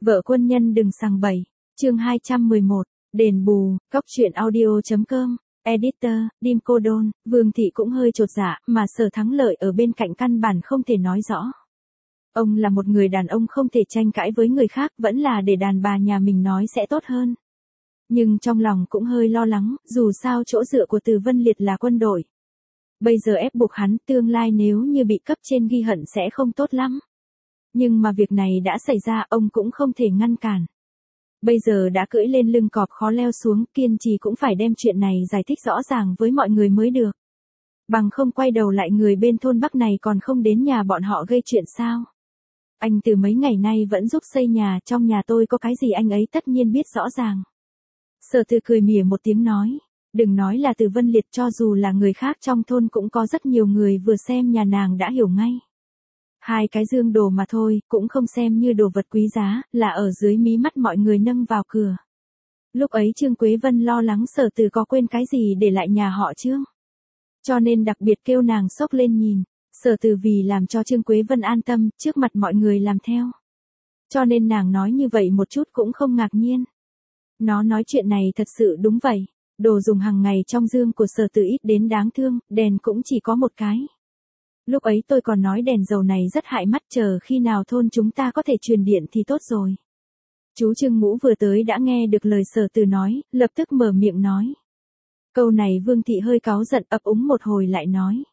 Vợ quân nhân đừng sằng bậy. Chương 211, đền bù, Cóc truyện audio.com. Editor, Dim Cô Đôn. Vương Thị cũng hơi chột dạ, mà Sở Thắng Lợi ở bên cạnh căn bản không thể nói rõ. Ông là một người đàn ông không thể tranh cãi với người khác, vẫn là để đàn bà nhà mình nói sẽ tốt hơn. Nhưng trong lòng cũng hơi lo lắng, dù sao chỗ dựa của Từ Vân Liệt là quân đội. Bây giờ ép buộc hắn, tương lai nếu như bị cấp trên ghi hận sẽ không tốt lắm. Nhưng mà việc này đã xảy ra, ông cũng không thể ngăn cản. Bây giờ đã cưỡi lên lưng cọp khó leo xuống, kiên trì cũng phải đem chuyện này giải thích rõ ràng với mọi người mới được. Bằng không quay đầu lại người bên thôn Bắc này còn không đến nhà bọn họ gây chuyện sao? Anh từ mấy ngày nay vẫn giúp xây nhà, trong nhà tôi có cái gì anh ấy tất nhiên biết rõ ràng. Sở Từ cười mỉa một tiếng nói, đừng nói là Từ Vân Liệt, cho dù là người khác trong thôn cũng có rất nhiều người vừa xem nhà nàng đã hiểu ngay. 2 cái dương đồ mà thôi, cũng không xem như đồ vật quý giá, là ở dưới mí mắt mọi người nâng vào cửa. Lúc ấy Trương Quế Vân lo lắng Sở Từ có quên cái gì để lại nhà họ Trương. Cho nên đặc biệt kêu nàng xốc lên nhìn. Sở Từ vì làm cho Trương Quế Vân an tâm, trước mặt mọi người làm theo. Cho nên nàng nói như vậy một chút cũng không ngạc nhiên. Nó nói chuyện này thật sự đúng vậy. Đồ dùng hàng ngày trong dương của Sở Từ ít đến đáng thương, đèn cũng chỉ có một cái. Lúc ấy tôi còn nói đèn dầu này rất hại mắt, chờ khi nào thôn chúng ta có thể truyền điện thì tốt rồi. Chú Trương Mũ vừa tới đã nghe được lời Sở Từ nói, lập tức mở miệng nói. Câu này Vương Thị hơi cáu giận, ấp úng một hồi lại nói.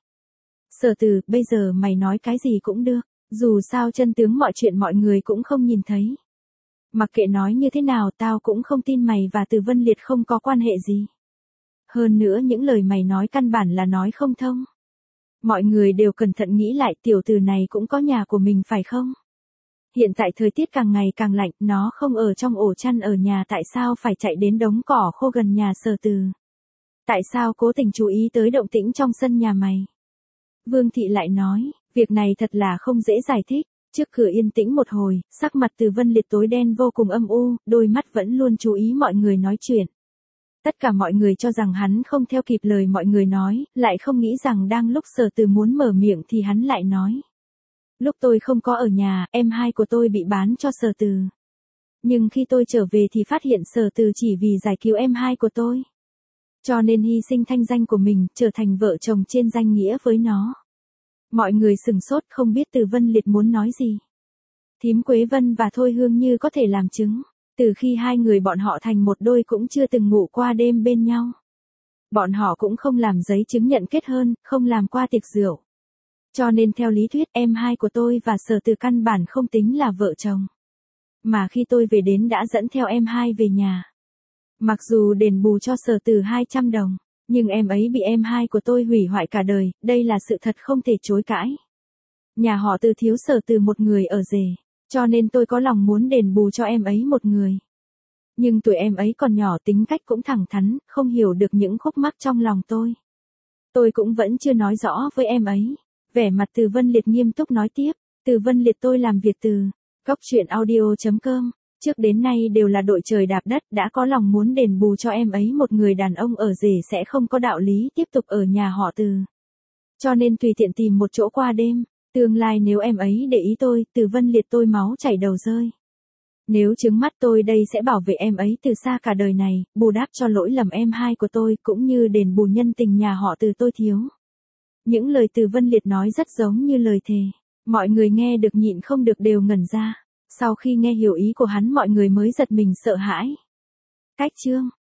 Sở Từ, bây giờ mày nói cái gì cũng được, dù sao chân tướng mọi chuyện mọi người cũng không nhìn thấy. Mặc kệ nói như thế nào tao cũng không tin mày và Từ Vân Liệt không có quan hệ gì. Hơn nữa những lời mày nói căn bản là nói không thông. Mọi người đều cẩn thận nghĩ lại, tiểu tử này cũng có nhà của mình phải không? Hiện tại thời tiết càng ngày càng lạnh, nó không ở trong ổ chăn ở nhà tại sao phải chạy đến đống cỏ khô gần nhà Sở Từ? Tại sao cố tình chú ý tới động tĩnh trong sân nhà mày? Vương Thị lại nói, việc này thật là không dễ giải thích. Trước cửa yên tĩnh một hồi, sắc mặt Từ Vân Liệt tối đen vô cùng âm u, đôi mắt vẫn luôn chú ý mọi người nói chuyện. Tất cả mọi người cho rằng hắn không theo kịp lời mọi người nói, lại không nghĩ rằng đang lúc Sở Từ muốn mở miệng thì hắn lại nói. Lúc tôi không có ở nhà, em hai của tôi bị bán cho Sở Từ. Nhưng khi tôi trở về thì phát hiện Sở Từ chỉ vì giải cứu em hai của tôi. Cho nên hy sinh thanh danh của mình, trở thành vợ chồng trên danh nghĩa với nó. Mọi người sừng sốt không biết Từ Vân Liệt muốn nói gì. Thím Quế Vân và Thôi Hương Như có thể làm chứng. Từ khi hai người bọn họ thành một đôi cũng chưa từng ngủ qua đêm bên nhau. Bọn họ cũng không làm giấy chứng nhận kết hôn, không làm qua tiệc rượu. Cho nên theo lý thuyết em hai của tôi và Sở Từ căn bản không tính là vợ chồng. Mà khi tôi về đến đã dẫn theo em hai về nhà. Mặc dù đền bù cho Sở Từ 200 đồng, nhưng em ấy bị em hai của tôi hủy hoại cả đời, đây là sự thật không thể chối cãi. Nhà họ Từ thiếu Sở Từ một người ở rể. Cho nên tôi có lòng muốn đền bù cho em ấy một người. Nhưng tuổi em ấy còn nhỏ, tính cách cũng thẳng thắn, không hiểu được những khúc mắc trong lòng tôi. Tôi cũng vẫn chưa nói rõ với em ấy. Vẻ mặt Từ Vân Liệt nghiêm túc nói tiếp. Từ Vân Liệt tôi làm việc từ Cóc truyện audio.com. Trước đến nay đều là đội trời đạp đất, đã có lòng muốn đền bù cho em ấy một người đàn ông ở rể sẽ không có đạo lý tiếp tục ở nhà họ Từ. Cho nên tùy tiện tìm một chỗ qua đêm. Tương lai nếu em ấy để ý tôi, Từ Vân Liệt tôi máu chảy đầu rơi. Nếu trứng mắt tôi đây sẽ bảo vệ em ấy từ xa cả đời này, bù đắp cho lỗi lầm em hai của tôi cũng như đền bù nhân tình nhà họ Từ tôi thiếu. Những lời Từ Vân Liệt nói rất giống như lời thề. Mọi người nghe được nhịn không được đều ngẩn ra. Sau khi nghe hiểu ý của hắn mọi người mới giật mình sợ hãi. Cách chương